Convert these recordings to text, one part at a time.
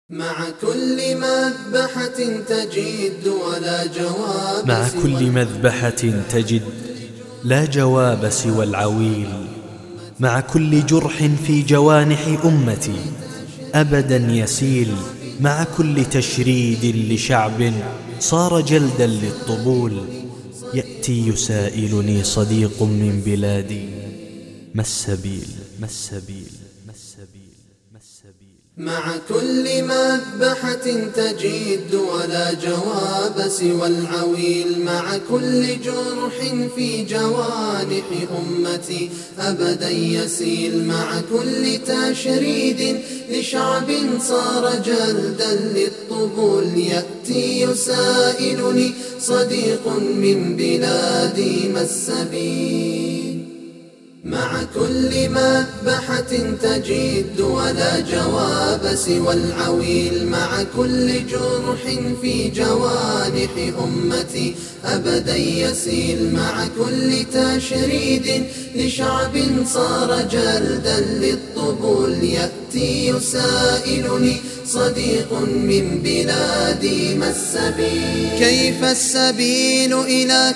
مع كل مذبحة تجد ولا جواب مع كل مذبحة تجد لا جواب سوى العويل. مع كل جرح في جوانح أمتي أبدا يسيل. مع كل تشريد لشعب صار جلدا للطبول يأتي يسائلني صديق من بلادي ما السبيل ما السبيل ما السبيل ما السبيل. مع كل مذبحة تجد ولا جواب سوى العويل. مع كل جرح في جوانح أمتي أبدا يسيل. مع كل تشريد لشعب صار جلدا للطبول يأتي يسائلني صديق من بلادي ما السبيل. مع كل مذبحة تجد ولا جواب سوى العويل. مع كل جرح في جوانح أمتي أبدا يسيل. مع كل تشريد لشعب صار جلدا للطبول يأتي يسائلني صديق من بلادي ما السبيل. كيف السبيل إلى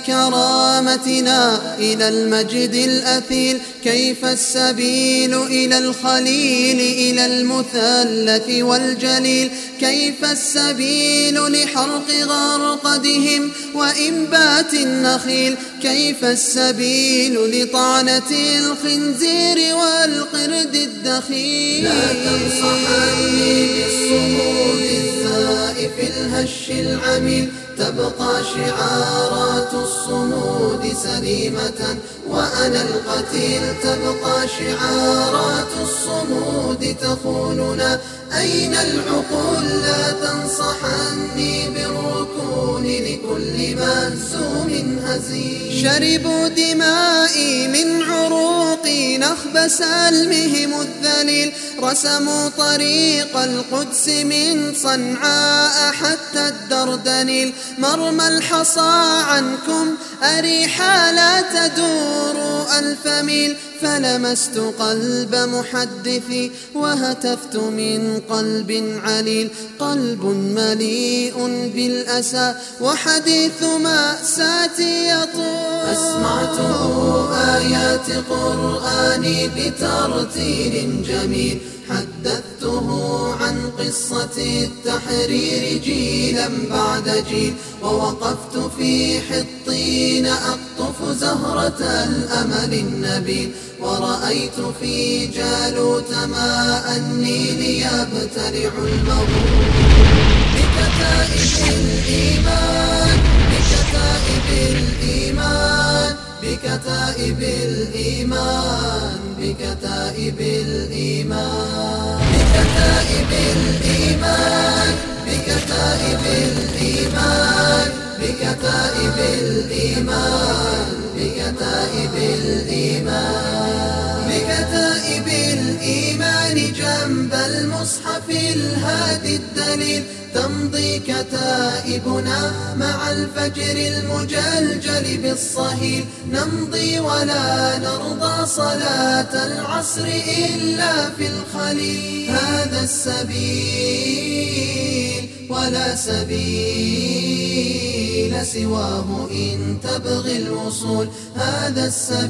كرامتنا إلى المجد الأثيل؟ كيف السبيل إلى الخليل إلى المثلث والجليل؟ كيف السبيل لحرق غرقدهم وإنبات النخيل؟ كيف السبيل لطعنة الخنزير والقرد الدخيل؟ لا تنصحني بالصمود الزائف الهش العميل. تبقى شعارات الصمود سليمة وأنا القتيل. تبقى شعارات الصمود تخوننا أين العقول؟ لا تنصحني بالركون لكل مهزوم هزيل. شربوا دمائي من عروقي نخب سلمهم الذليل. رسموا طريق القدس من صنعاء حتى الدردنيل. مرمى الحصى عنكم أريحا لا تدور ألف ميل. فلمست قلب محدثي وهتفت من قلب عليل. قلب مليء بالأسى وحديث مأساتي يطول. أسمعته آيات قرآني بترتيل جميل. حدثته عن قصة التحرير جيلا بعد جيل. ووقفت في حطين أقطف زهرة الأمل النبيل. ورأيت في جالوت ماء النيل يبتلع المغول. بكتائب الإيمان بكتائب الإيمان بكتائب الإيمان بكتائب الإيمان بكتائب الإيمان بكتائب الإيمان بكتائب الإيمان بكتائب الإيمان بكتائب الإيمان جنب المصحف الهادي الدليل. تمضي كتائبنا مع الفجر المجلجل بالصهيل. نمضي ولا نرضى صلاة العصر إلا في الخليل. هذا السبيل ولا سبيل سواه إن تبغي الوصول. هذا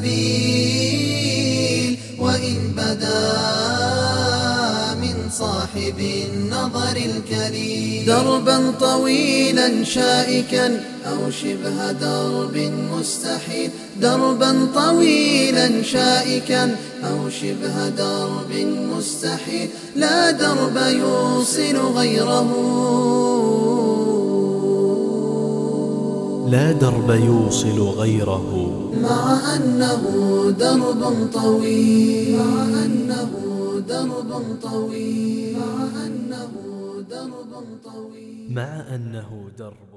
السبيل وإن بدا من صاحب النظر الكليل. دربا طويلا شائكا أو شبه درب مستحيل. دربا طويلا شائكا أو شبه درب مستحيل. لا درب يوصل غيره. لا درب يوصل غيره. مع أنه درب طويل. مع أنه درب طويل. مع أنه درب طويل. مع أنه درب